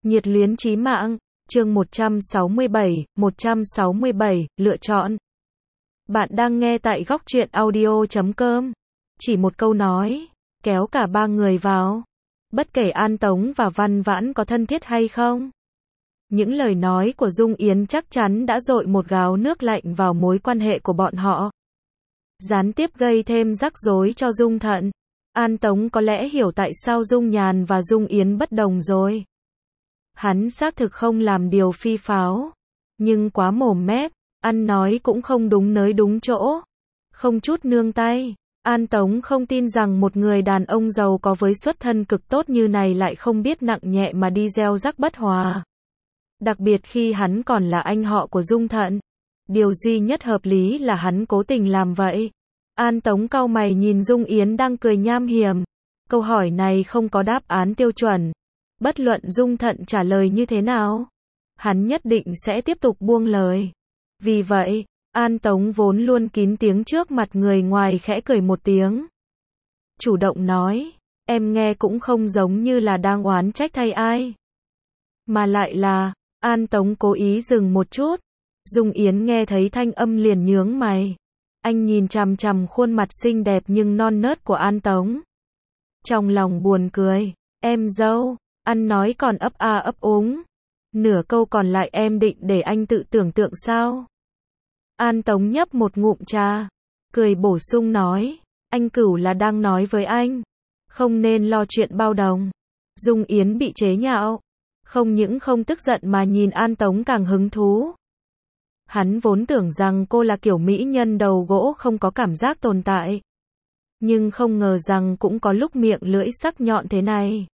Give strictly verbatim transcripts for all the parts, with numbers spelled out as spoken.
Nhiệt luyến chí mạng, chương một trăm sáu mươi bảy, một trăm sáu mươi bảy, lựa chọn. Bạn đang nghe tại góc truyện audio chấm com. Chỉ một câu nói, kéo cả ba người vào. Bất kể An Tống và Văn Vãn có thân thiết hay không. Những lời nói của Dung Yến chắc chắn đã dội một gáo nước lạnh vào mối quan hệ của bọn họ. Gián tiếp gây thêm rắc rối cho Dung Thận. An Tống có lẽ hiểu tại sao Dung Nhàn và Dung Yến bất đồng rồi. Hắn xác thực không làm điều phi pháo, nhưng quá mồm mép, ăn nói cũng không đúng nơi đúng chỗ, không chút nương tay. An Tống không tin rằng một người đàn ông giàu có với xuất thân cực tốt như này lại không biết nặng nhẹ mà đi gieo rắc bất hòa. Đặc biệt khi hắn còn là anh họ của Dung Thận. Điều duy nhất hợp lý là hắn cố tình làm vậy. An Tống cau mày nhìn Dung Yến đang cười nham hiểm. Câu hỏi này không có đáp án tiêu chuẩn. Bất luận Dung Thận trả lời như thế nào, hắn nhất định sẽ tiếp tục buông lời. Vì vậy, An Tống vốn luôn kín tiếng trước mặt người ngoài khẽ cười một tiếng. Chủ động nói, em nghe cũng không giống như là đang oán trách thay ai. Mà lại là, An Tống cố ý dừng một chút. Dung Yến nghe thấy thanh âm liền nhướng mày. Anh nhìn chằm chằm khuôn mặt xinh đẹp nhưng non nớt của An Tống. Trong lòng buồn cười, em dâu. Ăn nói còn ấp a ấp úng. Nửa câu còn lại em định để anh tự tưởng tượng sao? An Tống nhấp một ngụm trà, cười bổ sung nói, anh Cửu là đang nói với anh, không nên lo chuyện bao đồng. Dung Yến bị chế nhạo, không những không tức giận mà nhìn An Tống càng hứng thú. Hắn vốn tưởng rằng cô là kiểu mỹ nhân đầu gỗ không có cảm giác tồn tại, nhưng không ngờ rằng cũng có lúc miệng lưỡi sắc nhọn thế này.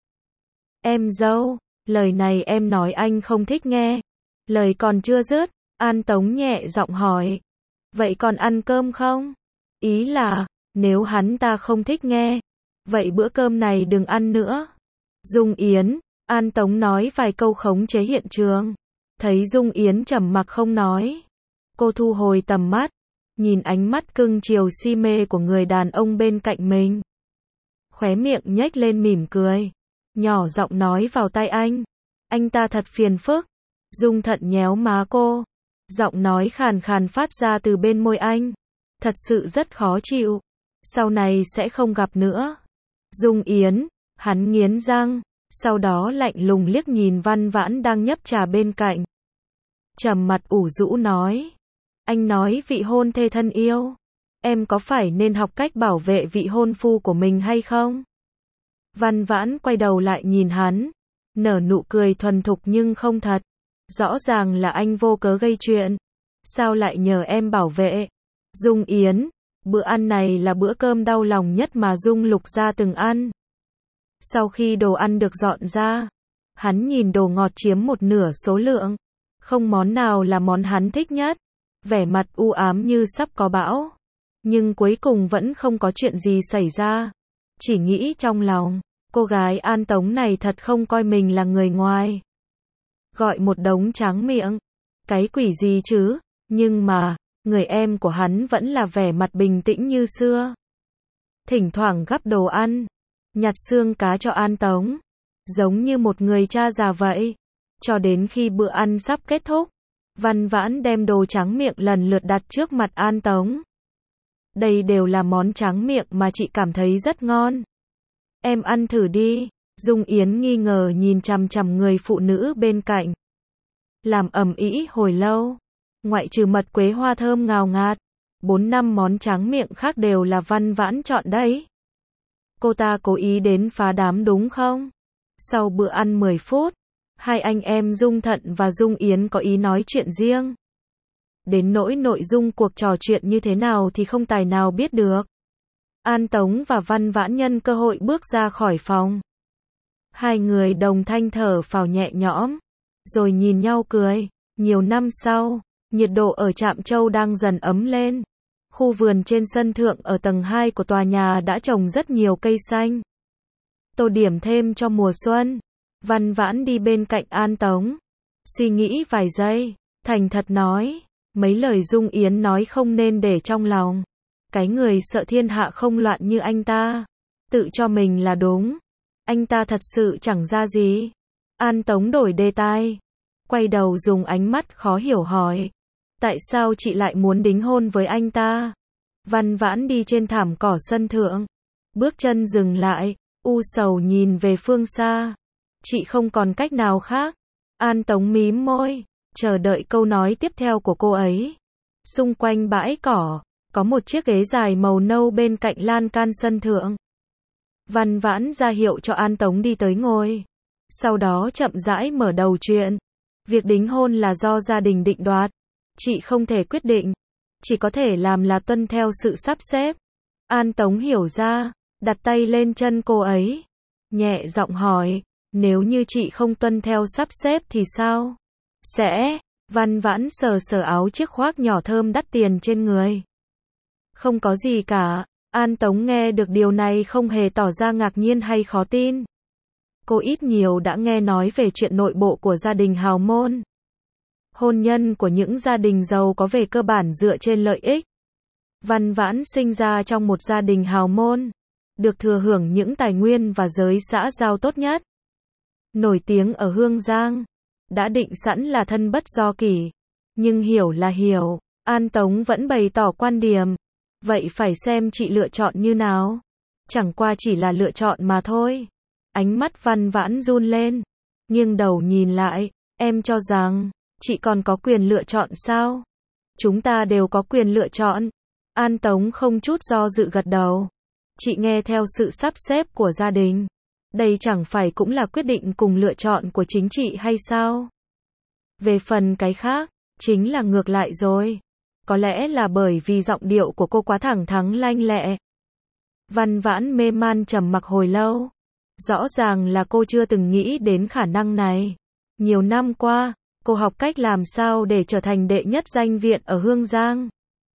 Em dâu, lời này em nói anh không thích nghe. Lời còn chưa dứt, An Tống nhẹ giọng hỏi. Vậy còn ăn cơm không? Ý là, nếu hắn ta không thích nghe, vậy bữa cơm này đừng ăn nữa. Dung Yến, An Tống nói vài câu khống chế hiện trường. Thấy Dung Yến trầm mặc không nói. Cô thu hồi tầm mắt, nhìn ánh mắt cưng chiều si mê của người đàn ông bên cạnh mình. Khóe miệng nhếch lên mỉm cười. Nhỏ giọng nói vào tai anh. Anh ta thật phiền phức. Dung Thận nhéo má cô. Giọng nói khàn khàn phát ra từ bên môi anh. Thật sự rất khó chịu. Sau này sẽ không gặp nữa. Dung Yến, hắn nghiến răng. Sau đó lạnh lùng liếc nhìn Văn Vãn đang nhấp trà bên cạnh. Trầm mặt ủ rũ nói. Anh nói vị hôn thê thân yêu. Em có phải nên học cách bảo vệ vị hôn phu của mình hay không? Văn Vãn quay đầu lại nhìn hắn, nở nụ cười thuần thục nhưng không thật. Rõ ràng là anh vô cớ gây chuyện. Sao lại nhờ em bảo vệ? Dung Yến, bữa ăn này là bữa cơm đau lòng nhất mà Dung Lục gia từng ăn. Sau khi đồ ăn được dọn ra, hắn nhìn đồ ngọt chiếm một nửa số lượng. Không món nào là món hắn thích nhất. Vẻ mặt u ám như sắp có bão. Nhưng cuối cùng vẫn không có chuyện gì xảy ra. Chỉ nghĩ trong lòng, cô gái An Tống này thật không coi mình là người ngoài. Gọi một đống tráng miệng. Cái quỷ gì chứ, nhưng mà, người em của hắn vẫn là vẻ mặt bình tĩnh như xưa. Thỉnh thoảng gắp đồ ăn, nhặt xương cá cho An Tống. Giống như một người cha già vậy. Cho đến khi bữa ăn sắp kết thúc, Văn Vãn đem đồ tráng miệng lần lượt đặt trước mặt An Tống. Đây đều là món tráng miệng mà chị cảm thấy rất ngon. Em ăn thử đi. Dung Yến nghi ngờ nhìn chằm chằm người phụ nữ bên cạnh. Làm ầm ĩ hồi lâu. Ngoại trừ mật quế hoa thơm ngào ngạt. Bốn năm món tráng miệng khác đều là Văn Vãn chọn đấy. Cô ta cố ý đến phá đám đúng không? Sau bữa ăn mười phút, hai anh em Dung Thận và Dung Yến có ý nói chuyện riêng. Đến nỗi nội dung cuộc trò chuyện như thế nào thì không tài nào biết được. An Tống và Văn Vãn nhân cơ hội bước ra khỏi phòng. Hai người đồng thanh thở phào nhẹ nhõm, rồi nhìn nhau cười. Nhiều năm sau, nhiệt độ ở Trạm Châu đang dần ấm lên. Khu vườn trên sân thượng ở tầng hai của tòa nhà đã trồng rất nhiều cây xanh. Tô điểm thêm cho mùa xuân. Văn Vãn đi bên cạnh An Tống. Suy nghĩ vài giây, thành thật nói. Mấy lời Dung Yến nói không nên để trong lòng. Cái người sợ thiên hạ không loạn như anh ta, tự cho mình là đúng. Anh ta thật sự chẳng ra gì. An Tống đổi đề tài, quay đầu dùng ánh mắt khó hiểu hỏi. Tại sao chị lại muốn đính hôn với anh ta? Văn Vãn đi trên thảm cỏ sân thượng, bước chân dừng lại, u sầu nhìn về phương xa. Chị không còn cách nào khác. An Tống mím môi, chờ đợi câu nói tiếp theo của cô ấy. Xung quanh bãi cỏ, có một chiếc ghế dài màu nâu bên cạnh lan can sân thượng. Văn Vãn ra hiệu cho An Tống đi tới ngồi. Sau đó chậm rãi mở đầu chuyện. Việc đính hôn là do gia đình định đoạt. Chị không thể quyết định. Chỉ có thể làm là tuân theo sự sắp xếp. An Tống hiểu ra, đặt tay lên chân cô ấy. Nhẹ giọng hỏi, nếu như chị không tuân theo sắp xếp thì sao? Sẽ, Văn Vãn sờ sờ áo chiếc khoác nhỏ thơm đắt tiền trên người. Không có gì cả. An Tống nghe được điều này không hề tỏ ra ngạc nhiên hay khó tin. Cô ít nhiều đã nghe nói về chuyện nội bộ của gia đình hào môn. Hôn nhân của những gia đình giàu có về cơ bản dựa trên lợi ích. Văn Vãn sinh ra trong một gia đình hào môn, được thừa hưởng những tài nguyên và giới xã giao tốt nhất. Nổi tiếng ở Hương Giang, đã định sẵn là thân bất do kỷ. Nhưng hiểu là hiểu, An Tống vẫn bày tỏ quan điểm. Vậy phải xem chị lựa chọn như nào. Chẳng qua chỉ là lựa chọn mà thôi. Ánh mắt Văn Vãn run lên, nghiêng đầu nhìn lại. Em cho rằng, chị còn có quyền lựa chọn sao? Chúng ta đều có quyền lựa chọn. An Tống không chút do dự gật đầu. Chị nghe theo sự sắp xếp của gia đình. Đây chẳng phải cũng là quyết định cùng lựa chọn của chính chị hay sao? Về phần cái khác, chính là ngược lại rồi. Có lẽ là bởi vì giọng điệu của cô quá thẳng thắn lanh lẹ. Văn Vãn mê man trầm mặc hồi lâu. Rõ ràng là cô chưa từng nghĩ đến khả năng này. Nhiều năm qua, cô học cách làm sao để trở thành đệ nhất danh viện ở Hương Giang.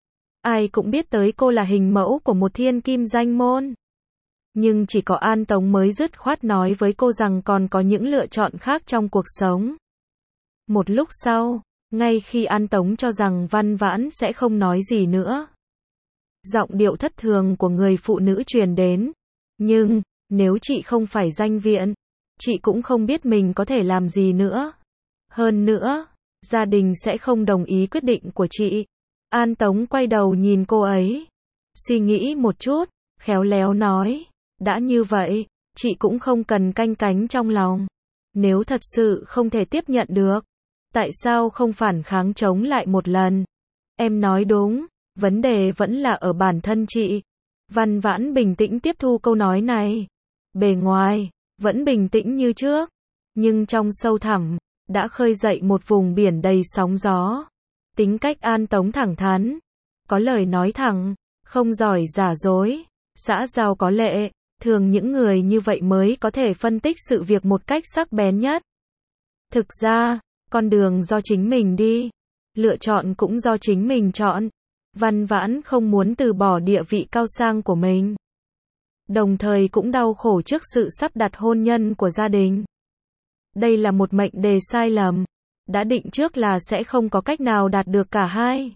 Ai cũng biết tới cô là hình mẫu của một thiên kim danh môn. Nhưng chỉ có An Tống mới dứt khoát nói với cô rằng còn có những lựa chọn khác trong cuộc sống. Một lúc sau, ngay khi An Tống cho rằng Văn Vãn sẽ không nói gì nữa, giọng điệu thất thường của người phụ nữ truyền đến. Nhưng, nếu chị không phải danh viện, chị cũng không biết mình có thể làm gì nữa. Hơn nữa, gia đình sẽ không đồng ý quyết định của chị. An Tống quay đầu nhìn cô ấy. Suy nghĩ một chút, khéo léo nói. Đã như vậy, chị cũng không cần canh cánh trong lòng. Nếu thật sự không thể tiếp nhận được, tại sao không phản kháng chống lại một lần? Em nói đúng, vấn đề vẫn là ở bản thân chị. Văn Vãn bình tĩnh tiếp thu câu nói này. Bề ngoài, vẫn bình tĩnh như trước. Nhưng trong sâu thẳm, đã khơi dậy một vùng biển đầy sóng gió. Tính cách An Tống thẳng thắn. Có lời nói thẳng, không giỏi giả dối. Xã giao có lệ. Thường những người như vậy mới có thể phân tích sự việc một cách sắc bén nhất. Thực ra, con đường do chính mình đi. Lựa chọn cũng do chính mình chọn. Văn Vãn không muốn từ bỏ địa vị cao sang của mình. Đồng thời cũng đau khổ trước sự sắp đặt hôn nhân của gia đình. Đây là một mệnh đề sai lầm. Đã định trước là sẽ không có cách nào đạt được cả hai.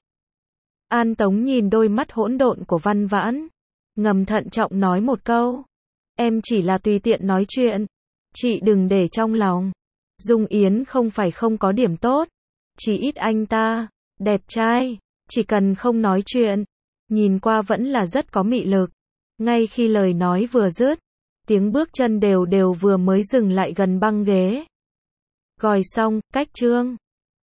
An Tống nhìn đôi mắt hỗn độn của Văn Vãn. Ngầm thận trọng nói một câu. Em chỉ là tùy tiện nói chuyện. Chị đừng để trong lòng. Dung Yến không phải không có điểm tốt. Chỉ ít anh ta, đẹp trai. Chỉ cần không nói chuyện, nhìn qua vẫn là rất có mị lực. Ngay khi lời nói vừa dứt, tiếng bước chân đều đều vừa mới dừng lại gần băng ghế. Gòi xong, cách chương.